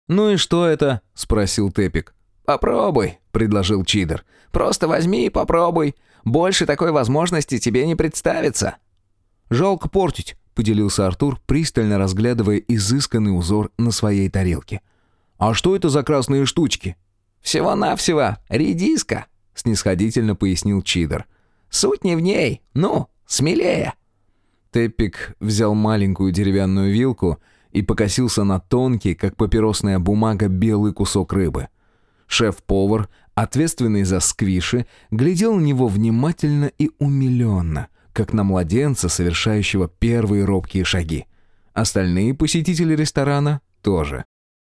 «Ну и что это?» – спросил Тепик. «Попробуй», – предложил Чидер. «Просто возьми и попробуй. Больше такой возможности тебе не представится». «Жалко портить», – поделился Артур, пристально разглядывая изысканный узор на своей тарелке. «А что это за красные штучки?» «Всего-навсего редиска», — снисходительно пояснил Чидер. «Суть не в ней. Ну, смелее». Теппик взял маленькую деревянную вилку и покосился на тонкий, как папиросная бумага, белый кусок рыбы. Шеф-повар, ответственный за сквиши, глядел на него внимательно и умиленно, как на младенца, совершающего первые робкие шаги. Остальные посетители ресторана тоже.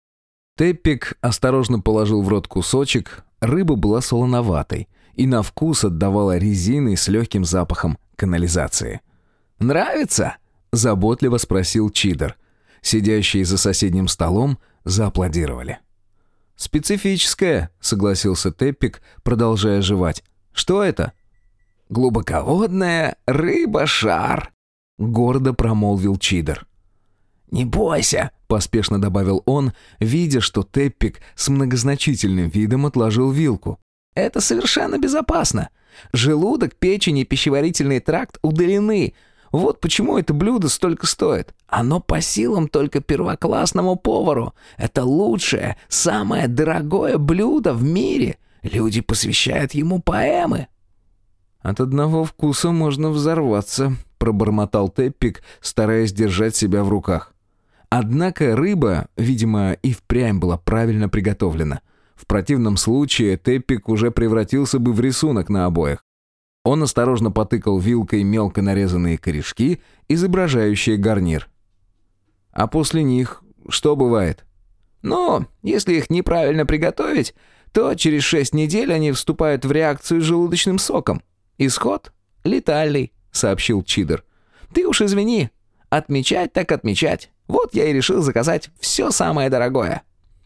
Теппик осторожно положил в рот кусочек, рыба была солоноватой и на вкус отдавала резиной с легким запахом канализации. «Нравится?» – заботливо спросил Чидер. Сидящие за соседним столом зааплодировали. «Специфическое», — согласился Теппик, продолжая жевать. «Что это?» «Глубоководная рыба-шар», — гордо промолвил Чидер. «Не бойся», — поспешно добавил он, видя, что Теппик с многозначительным видом отложил вилку. «Это совершенно безопасно. Желудок, печень и пищеварительный тракт удалены. Вот почему это блюдо столько стоит. Оно по силам только первоклассному повару. Это лучшее, самое дорогое блюдо в мире. Люди посвящают ему поэмы». «От одного вкуса можно взорваться», — пробормотал Теппик, стараясь держать себя в руках. Однако рыба, видимо, и впрямь была правильно приготовлена. В противном случае Теппик уже превратился бы в рисунок на обоях. Он осторожно потыкал вилкой мелко нарезанные корешки, изображающие гарнир. «А после них что бывает?» «Ну, если их неправильно приготовить, то через 6 недель они вступают в реакцию с желудочным соком. Исход летальный», — сообщил Чидер. «Ты уж извини. Отмечать так отмечать. Вот я и решил заказать все самое дорогое».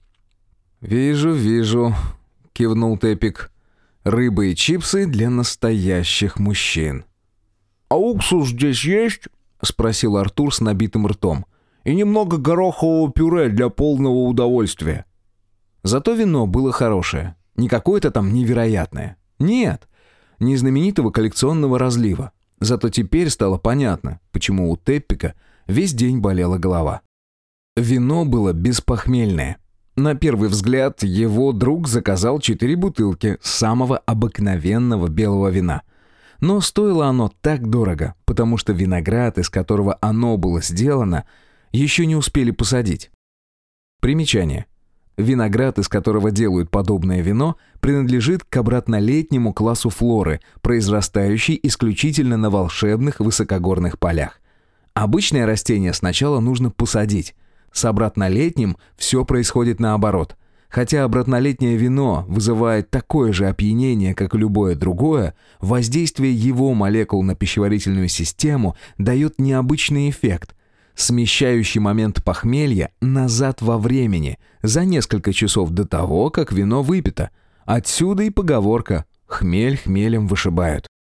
«Вижу», — кивнул Теппик. «Рыба и чипсы для настоящих мужчин». «А уксус здесь есть?» — спросил Артур с набитым ртом. «И немного горохового пюре для полного удовольствия». Зато вино было хорошее. Не какое-то там невероятное. Нет, не знаменитого коллекционного разлива. Зато теперь стало понятно, почему у Теппика весь день болела голова. Вино было беспохмельное. На первый взгляд его друг заказал 4 бутылки самого обыкновенного белого вина. Но стоило оно так дорого, потому что виноград, из которого оно было сделано, еще не успели посадить. Примечание. Виноград, из которого делают подобное вино, принадлежит к обратнолетнему классу флоры, произрастающей исключительно на волшебных высокогорных полях. Обычное растение сначала нужно посадить. С обратнолетним все происходит наоборот. Хотя обратнолетнее вино вызывает такое же опьянение, как и любое другое, воздействие его молекул на пищеварительную систему дает необычный эффект, смещающий момент похмелья назад во времени, за несколько часов до того, как вино выпито. Отсюда и поговорка «хмель хмелем вышибают».